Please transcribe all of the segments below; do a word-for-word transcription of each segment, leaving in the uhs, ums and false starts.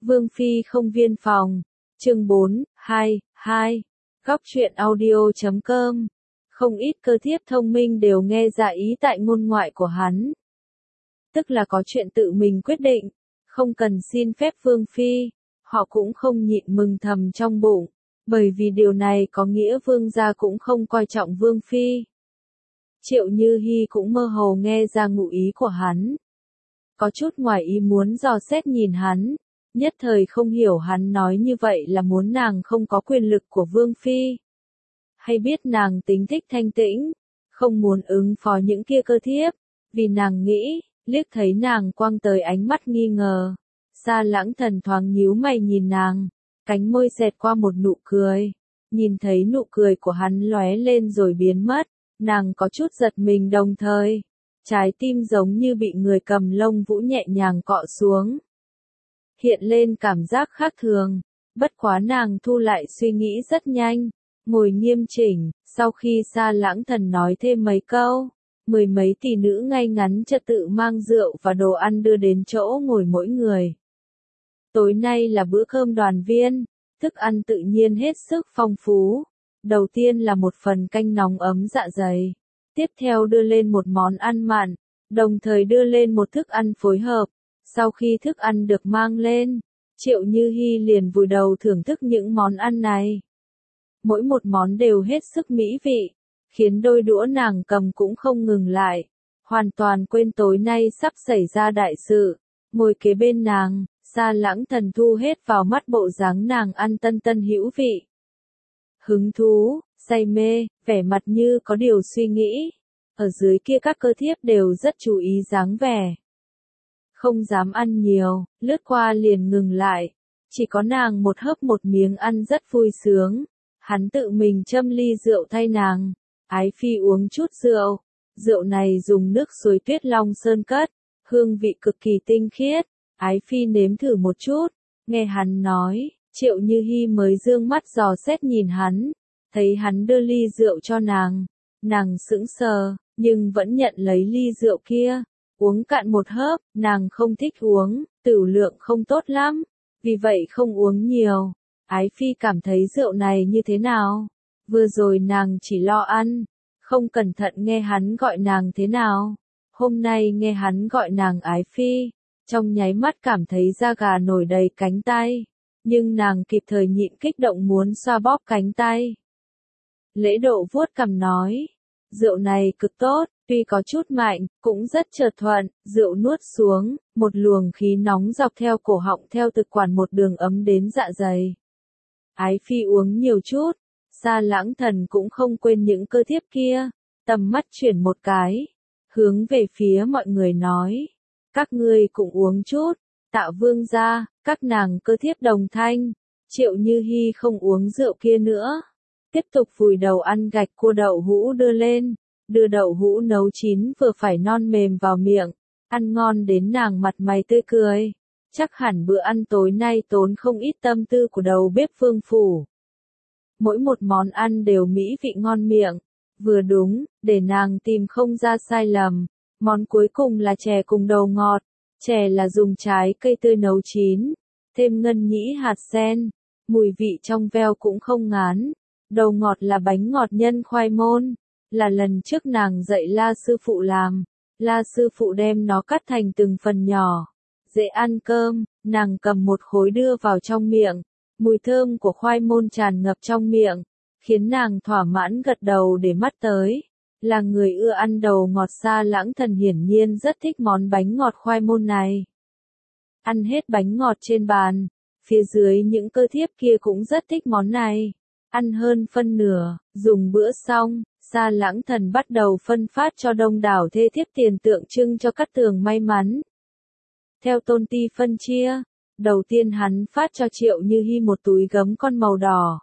Vương Phi không viên phòng. Chương bốn, hai, hai. Góc truyện audio chấm com. Không ít cơ thiếp thông minh đều nghe ra ý tại ngôn ngoại của hắn. Tức là có chuyện tự mình quyết định, không cần xin phép Vương Phi, họ cũng không nhịn mừng thầm trong bụng, bởi vì điều này có nghĩa Vương gia cũng không coi trọng Vương Phi. Triệu Như Hi cũng mơ hồ nghe ra ngụ ý của hắn. Có chút ngoài ý muốn dò xét nhìn hắn, nhất thời không hiểu hắn nói như vậy là muốn nàng không có quyền lực của Vương Phi. Hay biết nàng tính thích thanh tĩnh, không muốn ứng phó những kia cơ thiếp, vì nàng nghĩ, liếc thấy nàng quăng tới ánh mắt nghi ngờ. Sa Lãng Thần thoáng nhíu mày nhìn nàng, cánh môi xẹt qua một nụ cười, nhìn thấy nụ cười của hắn lóe lên rồi biến mất, nàng có chút giật mình đồng thời, trái tim giống như bị người cầm lông vũ nhẹ nhàng cọ xuống. Hiện lên cảm giác khác thường, bất quá nàng thu lại suy nghĩ rất nhanh, ngồi nghiêm chỉnh, sau khi Sa Lãng Thần nói thêm mấy câu, mười mấy tỷ nữ ngay ngắn trật tự mang rượu và đồ ăn đưa đến chỗ ngồi mỗi người. Tối nay là bữa cơm đoàn viên, thức ăn tự nhiên hết sức phong phú. Đầu tiên là một phần canh nóng ấm dạ dày, tiếp theo đưa lên một món ăn mặn, đồng thời đưa lên một thức ăn phối hợp. Sau khi thức ăn được mang lên, Triệu Như Hi liền vùi đầu thưởng thức những món ăn này. Mỗi một món đều hết sức mỹ vị, khiến đôi đũa nàng cầm cũng không ngừng lại, hoàn toàn quên tối nay sắp xảy ra đại sự. Ngồi kế bên nàng, Sa Lãng Thần thu hết vào mắt bộ dáng nàng ăn tân tân hữu vị. Hứng thú, say mê, vẻ mặt như có điều suy nghĩ. Ở dưới kia các cơ thiếp đều rất chú ý dáng vẻ. Không dám ăn nhiều, lướt qua liền ngừng lại. Chỉ có nàng một hớp một miếng ăn rất vui sướng. Hắn tự mình châm ly rượu thay nàng. Ái Phi uống chút rượu. Rượu này dùng nước suối Tuyết Long Sơn cất, hương vị cực kỳ tinh khiết. Ái Phi nếm thử một chút, nghe hắn nói, Triệu Như Hi mới dương mắt dò xét nhìn hắn, thấy hắn đưa ly rượu cho nàng, nàng sững sờ, nhưng vẫn nhận lấy ly rượu kia, uống cạn một hớp, nàng không thích uống, tửu lượng không tốt lắm, vì vậy không uống nhiều. Ái Phi cảm thấy rượu này như thế nào? Vừa rồi nàng chỉ lo ăn, không cẩn thận nghe hắn gọi nàng thế nào, hôm nay nghe hắn gọi nàng Ái Phi. Trong nháy mắt cảm thấy da gà nổi đầy cánh tay, nhưng nàng kịp thời nhịn kích động muốn xoa bóp cánh tay. Lễ Độ vuốt cằm nói, rượu này cực tốt, tuy có chút mạnh, cũng rất chợt thuận, rượu nuốt xuống, một luồng khí nóng dọc theo cổ họng theo thực quản một đường ấm đến dạ dày. Ái Phi uống nhiều chút, Sa Lãng Thần cũng không quên những cơ thiếp kia, tầm mắt chuyển một cái, hướng về phía mọi người nói. Các ngươi cũng uống chút, Tạ Vương gia, các nàng cơ thiếp đồng thanh. Triệu Như Hi không uống rượu kia nữa, tiếp tục vùi đầu ăn gạch cua đậu hũ đưa lên, đưa đậu hũ nấu chín vừa phải non mềm vào miệng, ăn ngon đến nàng mặt mày tươi cười. Chắc hẳn bữa ăn tối nay tốn không ít tâm tư của đầu bếp Vương phủ. Mỗi một món ăn đều mỹ vị ngon miệng, vừa đúng, để nàng tìm không ra sai lầm. Món cuối cùng là chè cùng đầu ngọt, chè là dùng trái cây tươi nấu chín, thêm ngân nhĩ hạt sen, mùi vị trong veo cũng không ngán. Đầu ngọt là bánh ngọt nhân khoai môn, là lần trước nàng dạy La sư phụ làm, La sư phụ đem nó cắt thành từng phần nhỏ, dễ ăn cơm, nàng cầm một khối đưa vào trong miệng, mùi thơm của khoai môn tràn ngập trong miệng, khiến nàng thỏa mãn gật đầu để mắt tới. Là người ưa ăn đầu ngọt Sa Lãng Thần hiển nhiên rất thích món bánh ngọt khoai môn này. Ăn hết bánh ngọt trên bàn, phía dưới những cơ thiếp kia cũng rất thích món này. Ăn hơn phân nửa, dùng bữa xong, Sa Lãng Thần bắt đầu phân phát cho đông đảo thê thiếp tiền tượng trưng cho Cát Tường may mắn. Theo tôn ti phân chia, đầu tiên hắn phát cho Triệu Như Hi một túi gấm con màu đỏ.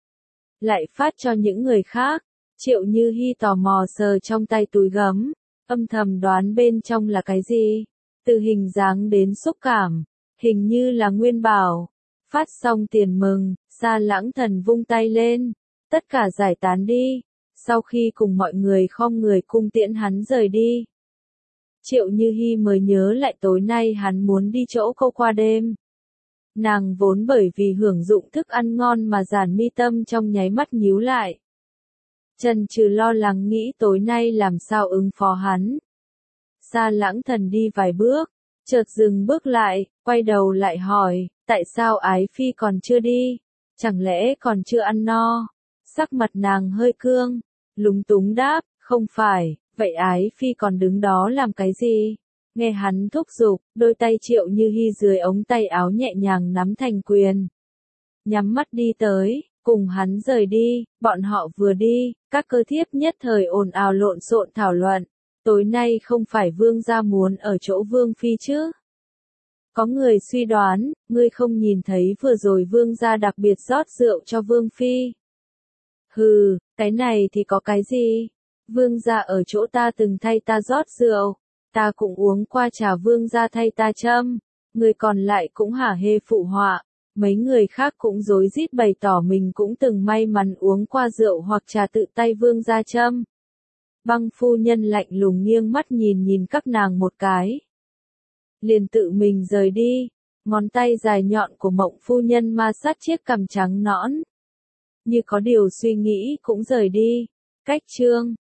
Lại phát cho những người khác. Triệu Như Hi tò mò sờ trong tay túi gấm, âm thầm đoán bên trong là cái gì, từ hình dáng đến xúc cảm, hình như là nguyên bảo. Phát xong tiền mừng, Sa Lãng Thần vung tay lên, tất cả giải tán đi, sau khi cùng mọi người khom người cung tiễn hắn rời đi. Triệu Như Hi mới nhớ lại tối nay hắn muốn đi chỗ cô qua đêm. Nàng vốn bởi vì hưởng dụng thức ăn ngon mà giản mi tâm trong nháy mắt nhíu lại. Trần Trừ lo lắng nghĩ tối nay làm sao ứng phó hắn. Sa Lãng Thần đi vài bước, chợt dừng bước lại, quay đầu lại hỏi, tại sao Ái Phi còn chưa đi? Chẳng lẽ còn chưa ăn no? Sắc mặt nàng hơi cương, lúng túng đáp, không phải, vậy Ái Phi còn đứng đó làm cái gì? Nghe hắn thúc giục, đôi tay Triệu Như Hi dưới ống tay áo nhẹ nhàng nắm thành quyền. Nhắm mắt đi tới, cùng hắn rời đi, bọn họ vừa đi, các cơ thiếp nhất thời ồn ào lộn xộn thảo luận. Tối nay không phải vương gia muốn ở chỗ vương phi chứ? Có người suy đoán, ngươi không nhìn thấy vừa rồi vương gia đặc biệt rót rượu cho vương phi. Hừ, cái này thì có cái gì? Vương gia ở chỗ ta từng thay ta rót rượu, ta cũng uống qua trà vương gia thay ta châm, người còn lại cũng hả hê phụ họa, mấy người khác cũng rối rít bày tỏ mình cũng từng may mắn uống qua rượu hoặc trà tự tay vương gia châm. Băng phu nhân lạnh lùng nghiêng mắt nhìn nhìn các nàng một cái. Liền tự mình rời đi, ngón tay dài nhọn của Mộng phu nhân ma sát chiếc cằm trắng nõn. Như có điều suy nghĩ cũng rời đi. Cách chương